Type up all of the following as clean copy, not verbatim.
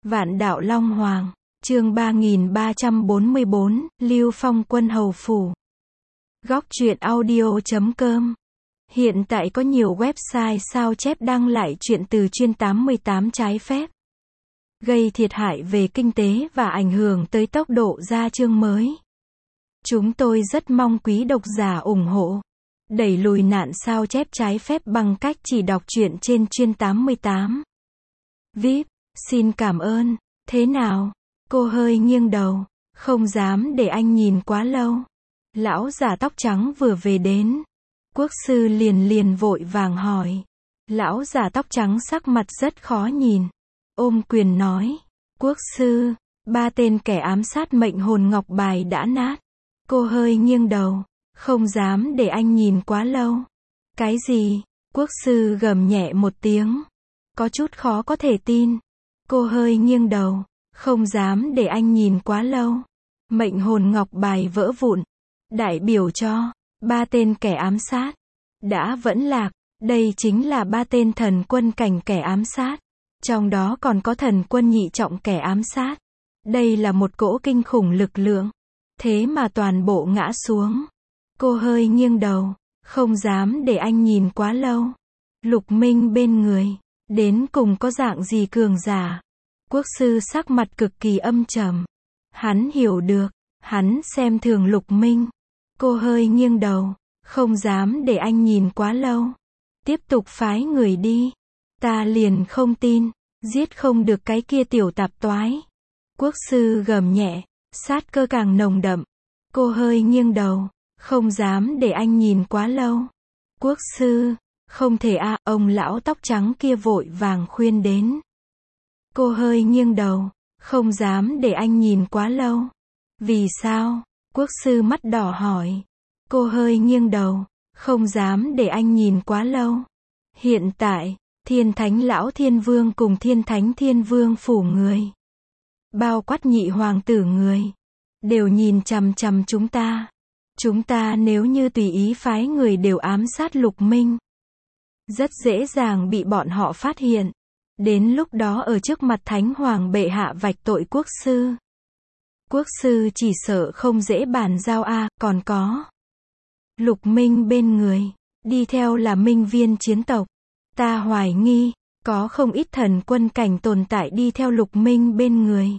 Vạn đạo Long Hoàng, chương 3344, Lưu Phong quân hầu phủ. Góc truyện audio.com. Hiện tại có nhiều website sao chép đăng lại truyện từ chuyên 88 trái phép, gây thiệt hại về kinh tế và ảnh hưởng tới tốc độ ra chương mới. Chúng tôi rất mong quý độc giả ủng hộ, đẩy lùi nạn sao chép trái phép bằng cách chỉ đọc truyện trên chuyên 88. VIP, xin cảm ơn. Thế nào? Cô hơi nghiêng đầu, không dám để anh nhìn quá lâu. Lão già tóc trắng vừa về đến. Quốc sư liền vội vàng hỏi. Lão già tóc trắng sắc mặt rất khó nhìn. Ôm quyền nói. Quốc sư, 3 tên kẻ ám sát mệnh hồn ngọc bài đã nát. Cô hơi nghiêng đầu, không dám để anh nhìn quá lâu. Cái gì? Quốc sư gầm nhẹ một tiếng. Có chút khó có thể tin. Cô hơi nghiêng đầu, không dám để anh nhìn quá lâu. Mệnh hồn ngọc bài vỡ vụn, đại biểu cho 3 tên kẻ ám sát đã vẫn lạc. Đây chính là 3 tên thần quân cảnh kẻ ám sát, trong đó còn có thần quân nhị trọng kẻ ám sát. Đây là một cỗ kinh khủng lực lượng, thế mà toàn bộ ngã xuống. Cô hơi nghiêng đầu, không dám để anh nhìn quá lâu. Lục Minh bên người, đến cùng có dạng gì cường giả? Quốc sư sắc mặt cực kỳ âm trầm. Hắn hiểu được, hắn xem thường Lục Minh. Cô hơi nghiêng đầu, không dám để anh nhìn quá lâu. Tiếp tục phái người đi. Ta liền không tin, giết không được cái kia tiểu tạp toái. Quốc sư gầm nhẹ, sát cơ càng nồng đậm. Cô hơi nghiêng đầu, không dám để anh nhìn quá lâu. Quốc sư, không thể a, ông lão tóc trắng kia vội vàng khuyên đến. Cô hơi nghiêng đầu, không dám để anh nhìn quá lâu. Vì sao? Quốc sư mắt đỏ hỏi. Cô hơi nghiêng đầu, không dám để anh nhìn quá lâu. Hiện tại, Thiên Thánh Lão Thiên Vương cùng Thiên Thánh Thiên Vương phủ người, bao quát nhị hoàng tử người, đều nhìn chằm chằm chúng ta. Chúng ta nếu như tùy ý phái người đều ám sát Lục Minh, rất dễ dàng bị bọn họ phát hiện. Đến lúc đó ở trước mặt Thánh Hoàng bệ hạ vạch tội quốc sư. Quốc sư chỉ sợ không dễ bàn giao a, còn có Lục Minh bên người, đi theo là minh viên chiến tộc. Ta hoài nghi, có không ít thần quân cảnh tồn tại đi theo Lục Minh bên người.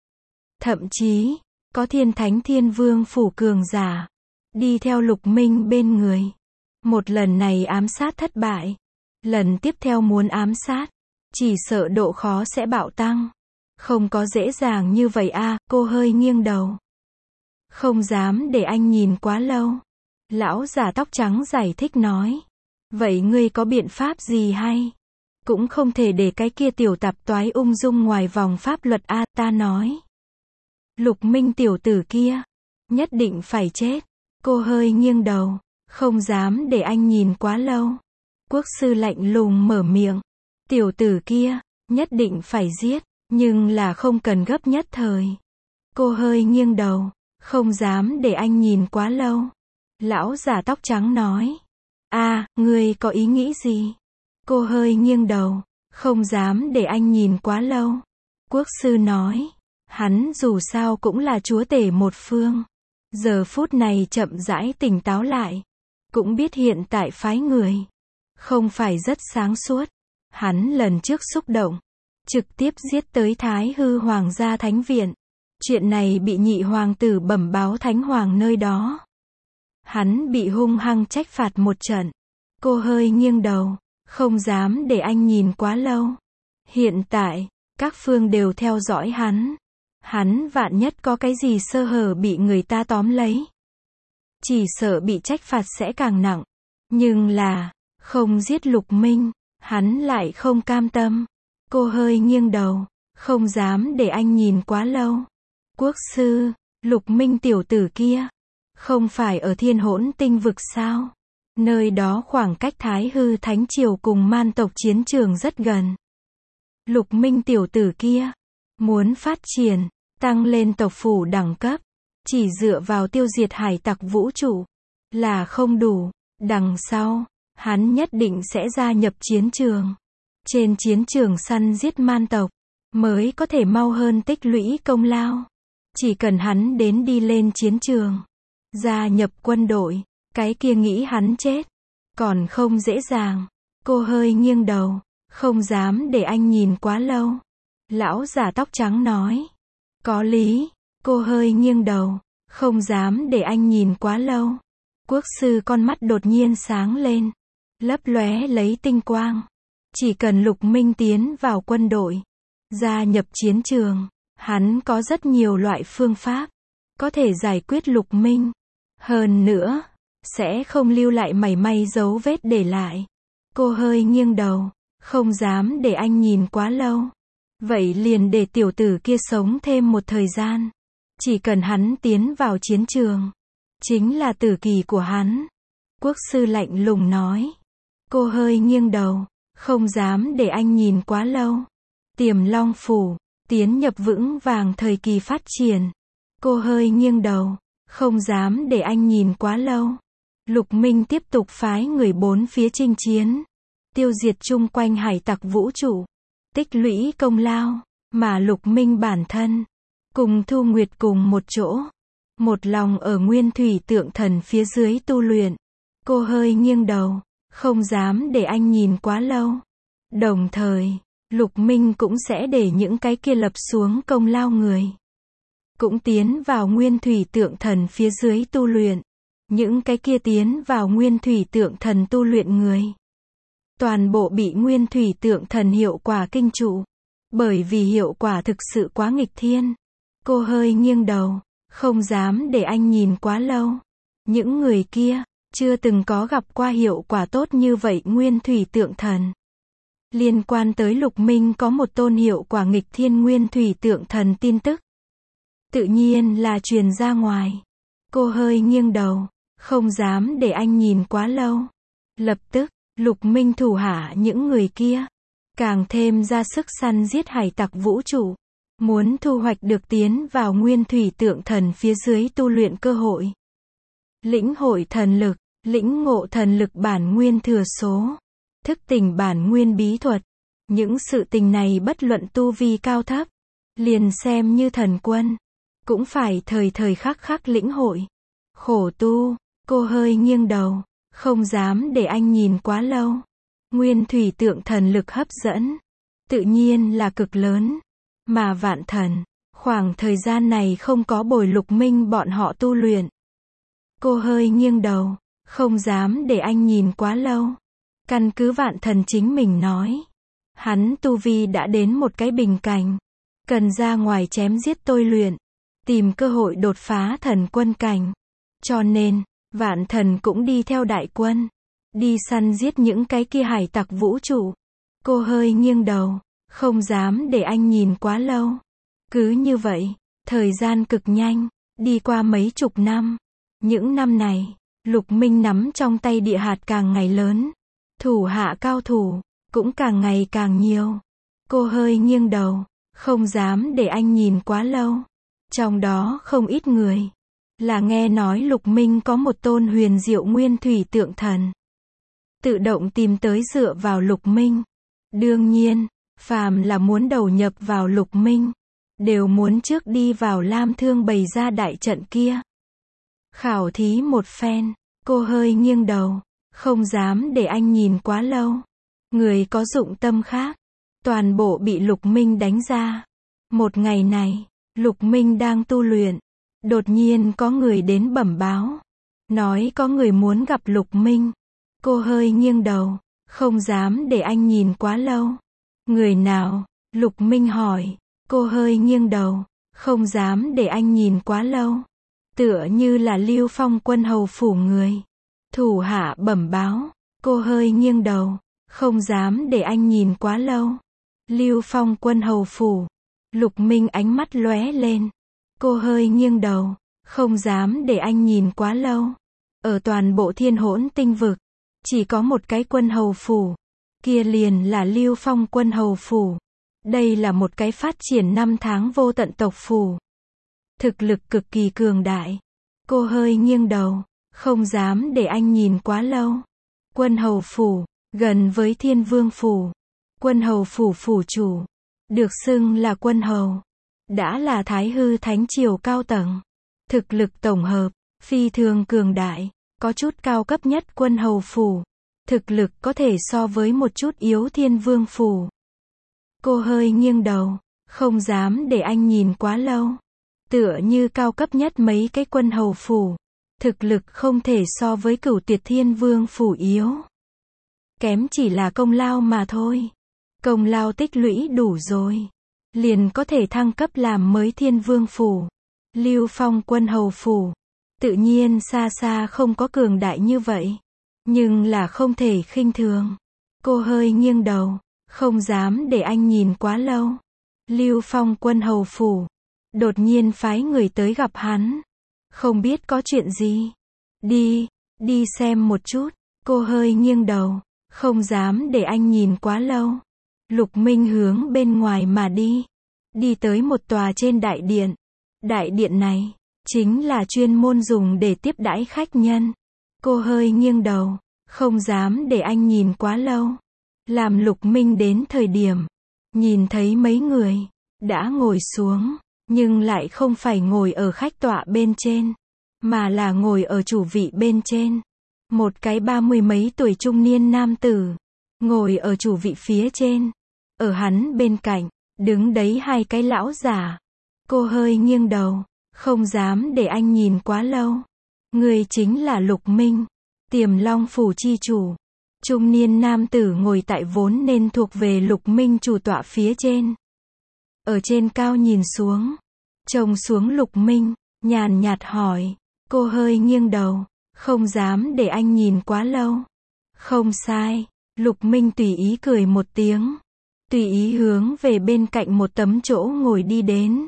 Thậm chí, có Thiên Thánh Thiên Vương phủ cường giả, đi theo Lục Minh bên người. Một lần này ám sát thất bại, lần tiếp theo muốn ám sát, chỉ sợ độ khó sẽ bạo tăng. Không có dễ dàng như vậy a. Cô hơi nghiêng đầu, không dám để anh nhìn quá lâu. Lão già tóc trắng giải thích nói. Vậy ngươi có biện pháp gì hay? Cũng không thể để cái kia tiểu tạp toái ung dung ngoài vòng pháp luật a. Ta nói, Lục Minh tiểu tử kia nhất định phải chết. Cô hơi nghiêng đầu, không dám để anh nhìn quá lâu. Quốc sư lạnh lùng mở miệng. Tiểu tử kia nhất định phải giết, nhưng là không cần gấp nhất thời. Cô hơi nghiêng đầu, không dám để anh nhìn quá lâu. Lão già tóc trắng nói. A, ngươi có ý nghĩ gì? Cô hơi nghiêng đầu, không dám để anh nhìn quá lâu. Quốc sư nói. Hắn dù sao cũng là chúa tể một phương. Giờ phút này chậm rãi tỉnh táo lại, cũng biết hiện tại phái người không phải rất sáng suốt. Hắn lần trước xúc động, trực tiếp giết tới Thái Hư Hoàng gia Thánh Viện. Chuyện này bị nhị hoàng tử bẩm báo Thánh Hoàng nơi đó. Hắn bị hung hăng trách phạt một trận. Cô hơi nghiêng đầu, không dám để anh nhìn quá lâu. Hiện tại, các phương đều theo dõi hắn. Hắn vạn nhất có cái gì sơ hở bị người ta tóm lấy, chỉ sợ bị trách phạt sẽ càng nặng. Nhưng là, không giết Lục Minh, hắn lại không cam tâm. Cô hơi nghiêng đầu, không dám để anh nhìn quá lâu. Quốc sư, Lục Minh tiểu tử kia, không phải ở Thiên Hỗn Tinh vực sao? Nơi đó khoảng cách Thái Hư Thánh Triều cùng man tộc chiến trường rất gần. Lục Minh tiểu tử kia, muốn phát triển, tăng lên tộc phủ đẳng cấp, chỉ dựa vào tiêu diệt hải tặc vũ trụ là không đủ. Đằng sau, hắn nhất định sẽ gia nhập chiến trường. Trên chiến trường săn giết man tộc, mới có thể mau hơn tích lũy công lao. Chỉ cần hắn đến đi lên chiến trường, gia nhập quân đội, cái kia nghĩ hắn chết, còn không dễ dàng. Cô hơi nghiêng đầu, không dám để anh nhìn quá lâu. Lão già tóc trắng nói. Có lý, cô hơi nghiêng đầu, không dám để anh nhìn quá lâu. Quốc sư con mắt đột nhiên sáng lên, lấp lóe lấy tinh quang. Chỉ cần Lục Minh tiến vào quân đội, gia nhập chiến trường, hắn có rất nhiều loại phương pháp, có thể giải quyết Lục Minh. Hơn nữa, sẽ không lưu lại mảy may dấu vết để lại. Cô hơi nghiêng đầu, không dám để anh nhìn quá lâu. Vậy liền để tiểu tử kia sống thêm một thời gian. Chỉ cần hắn tiến vào chiến trường, chính là tử kỳ của hắn. Quốc sư lạnh lùng nói. Cô hơi nghiêng đầu, không dám để anh nhìn quá lâu. Tiềm Long Phủ, tiến nhập vững vàng thời kỳ phát triển. Cô hơi nghiêng đầu, không dám để anh nhìn quá lâu. Lục Minh tiếp tục phái người bốn phía chinh chiến, tiêu diệt chung quanh hải tặc vũ trụ, tích lũy công lao, mà Lục Minh bản thân, cùng Thu Nguyệt cùng một chỗ, một lòng ở Nguyên Thủy Tượng Thần phía dưới tu luyện. Cô hơi nghiêng đầu, không dám để anh nhìn quá lâu. Đồng thời, Lục Minh cũng sẽ để những cái kia lập xuống công lao người, cũng tiến vào Nguyên Thủy Tượng Thần phía dưới tu luyện. Những cái kia tiến vào Nguyên Thủy Tượng Thần tu luyện người, toàn bộ bị Nguyên Thủy Tượng Thần hiệu quả kinh trụ. Bởi vì hiệu quả thực sự quá nghịch thiên. Cô hơi nghiêng đầu, không dám để anh nhìn quá lâu. Những người kia, chưa từng có gặp qua hiệu quả tốt như vậy Nguyên Thủy Tượng Thần. Liên quan tới Lục Minh có một tôn hiệu quả nghịch thiên Nguyên Thủy Tượng Thần tin tức, tự nhiên là truyền ra ngoài. Cô hơi nghiêng đầu, không dám để anh nhìn quá lâu. Lập tức, Lục Minh thủ hạ những người kia, càng thêm ra sức săn giết hải tặc vũ trụ, muốn thu hoạch được tiến vào Nguyên Thủy Tượng Thần phía dưới tu luyện cơ hội. Lĩnh hội thần lực, lĩnh ngộ thần lực bản nguyên thừa số, thức tỉnh bản nguyên bí thuật. Những sự tình này bất luận tu vi cao thấp, liền xem như thần quân, cũng phải thời thời khắc khắc lĩnh hội. Khổ tu, cô hơi nghiêng đầu, không dám để anh nhìn quá lâu. Nguyên Thủy Tượng Thần lực hấp dẫn, tự nhiên là cực lớn. Mà Vạn Thần, khoảng thời gian này không có bồi Lục Minh bọn họ tu luyện. Cô hơi nghiêng đầu, không dám để anh nhìn quá lâu. Căn cứ Vạn Thần chính mình nói, hắn tu vi đã đến một cái bình cảnh, cần ra ngoài chém giết tôi luyện, tìm cơ hội đột phá thần quân cảnh. Cho nên, Vạn Thần cũng đi theo đại quân, đi săn giết những cái kia hải tặc vũ trụ. Cô hơi nghiêng đầu, không dám để anh nhìn quá lâu. Cứ như vậy, thời gian cực nhanh, đi qua mấy chục năm. Những năm này, Lục Minh nắm trong tay địa hạt càng ngày lớn, thủ hạ cao thủ cũng càng ngày càng nhiều. Cô hơi nghiêng đầu, không dám để anh nhìn quá lâu. Trong đó không ít người là nghe nói Lục Minh có một tôn huyền diệu Nguyên Thủy Tượng Thần, tự động tìm tới dựa vào Lục Minh. Đương nhiên, phàm là muốn đầu nhập vào Lục Minh, đều muốn trước đi vào Lam Thương bày ra đại trận kia, khảo thí một phen. Cô hơi nghiêng đầu, không dám để anh nhìn quá lâu. Người có dụng tâm khác, toàn bộ bị Lục Minh đánh ra. Một ngày này, Lục Minh đang tu luyện, đột nhiên có người đến bẩm báo, nói có người muốn gặp Lục Minh. Cô hơi nghiêng đầu, không dám để anh nhìn quá lâu. Người nào? Lục Minh hỏi. Cô hơi nghiêng đầu, không dám để anh nhìn quá lâu. Tựa như là Lưu Phong Quân hầu phủ người. Thủ hạ bẩm báo. Cô hơi nghiêng đầu, không dám để anh nhìn quá lâu. Lưu Phong Quân hầu phủ. Lục Minh ánh mắt lóe lên. Cô hơi nghiêng đầu, không dám để anh nhìn quá lâu. Ở toàn bộ Thiên Hỗn Tinh vực, chỉ có một cái quân hầu phủ, kia liền là Lưu Phong Quân hầu phủ. Đây là một cái phát triển năm tháng vô tận tộc phủ, thực lực cực kỳ cường đại. Cô hơi nghiêng đầu, không dám để anh nhìn quá lâu. Quân hầu phủ, gần với Thiên Vương phủ. Quân hầu phủ phủ chủ, được xưng là quân hầu, đã là Thái Hư Thánh Triều cao tầng. Thực lực tổng hợp, phi thường cường đại, có chút cao cấp nhất quân hầu phủ. Thực lực có thể so với một chút yếu thiên vương phủ. Cô hơi nghiêng đầu, không dám để anh nhìn quá lâu. Tựa như cao cấp nhất mấy cái quân hầu phủ. Thực lực không thể so với Cửu Tuyệt Thiên Vương phủ yếu. Kém chỉ là công lao mà thôi. Công lao tích lũy đủ rồi, liền có thể thăng cấp làm mới Thiên Vương phủ. Lưu Phong quân hầu phủ, tự nhiên xa xa không có cường đại như vậy. Nhưng là không thể khinh thường. Cô hơi nghiêng đầu, không dám để anh nhìn quá lâu. Lưu Phong quân hầu phủ, đột nhiên phái người tới gặp hắn. Không biết có chuyện gì. Đi xem một chút. Cô hơi nghiêng đầu, không dám để anh nhìn quá lâu. Lục Minh hướng bên ngoài mà đi tới một tòa trên đại điện. Đại điện này, chính là chuyên môn dùng để tiếp đãi khách nhân. Cô hơi nghiêng đầu, không dám để anh nhìn quá lâu. Làm Lục Minh đến thời điểm, nhìn thấy mấy người, đã ngồi xuống, nhưng lại không phải ngồi ở khách tọa bên trên, mà là ngồi ở chủ vị bên trên. Một cái 30 mấy tuổi trung niên nam tử, ngồi ở chủ vị phía trên. Ở hắn bên cạnh, đứng đấy hai cái lão giả. Cô hơi nghiêng đầu, không dám để anh nhìn quá lâu. Người chính là Lục Minh, Tiềm Long phủ chi chủ. Trung niên nam tử ngồi tại vốn nên thuộc về Lục Minh chủ tọa phía trên. Ở trên cao nhìn xuống, trông xuống Lục Minh, nhàn nhạt hỏi. Cô hơi nghiêng đầu, không dám để anh nhìn quá lâu. Không sai, Lục Minh tùy ý cười một tiếng. Tùy ý hướng về bên cạnh một tấm chỗ ngồi đi đến.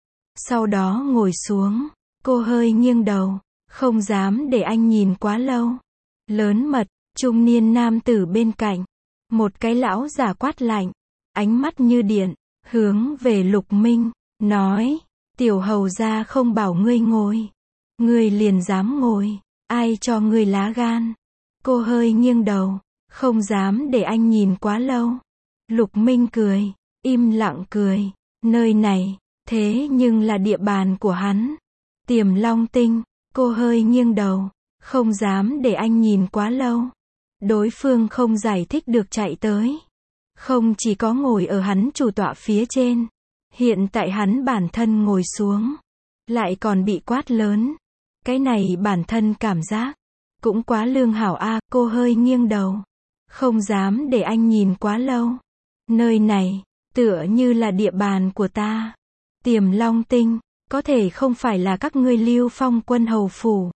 Sau đó ngồi xuống, cô hơi nghiêng đầu, không dám để anh nhìn quá lâu. Lớn mật, trung niên nam tử bên cạnh. Một cái lão giả quát lạnh, ánh mắt như điện, hướng về Lục Minh, nói, tiểu hầu gia không bảo ngươi ngồi. Ngươi liền dám ngồi, ai cho ngươi lá gan. Cô hơi nghiêng đầu, không dám để anh nhìn quá lâu. Lục Minh cười, im lặng cười, nơi này, thế nhưng là địa bàn của hắn. Tiềm Long Tinh, cô hơi nghiêng đầu, không dám để anh nhìn quá lâu. Đối phương không giải thích được chạy tới. Không chỉ có ngồi ở hắn chủ tọa phía trên, hiện tại hắn bản thân ngồi xuống, lại còn bị quát lớn. Cái này bản thân cảm giác, cũng quá lương hảo a. Cô hơi nghiêng đầu, không dám để anh nhìn quá lâu. Nơi này, tựa như là địa bàn của ta. Tiềm Long Tinh, có thể không phải là các ngươi Lưu Phong quân hầu phủ.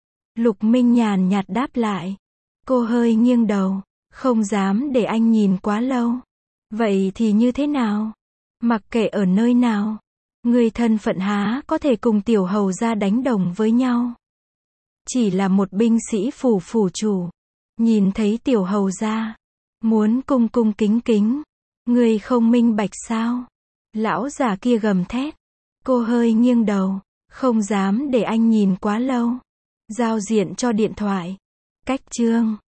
Lục Minh nhàn nhạt đáp lại. Cô hơi nghiêng đầu, không dám để anh nhìn quá lâu. Vậy thì như thế nào? Mặc kệ ở nơi nào, người thân phận há có thể cùng tiểu hầu gia đánh đồng với nhau. Chỉ là một binh sĩ phủ phủ chủ, nhìn thấy tiểu hầu gia, muốn cung cung kính kính. Người không minh bạch sao? Lão già kia gầm thét. Cô hơi nghiêng đầu, không dám để anh nhìn quá lâu. Giao diện cho điện thoại. Cách chương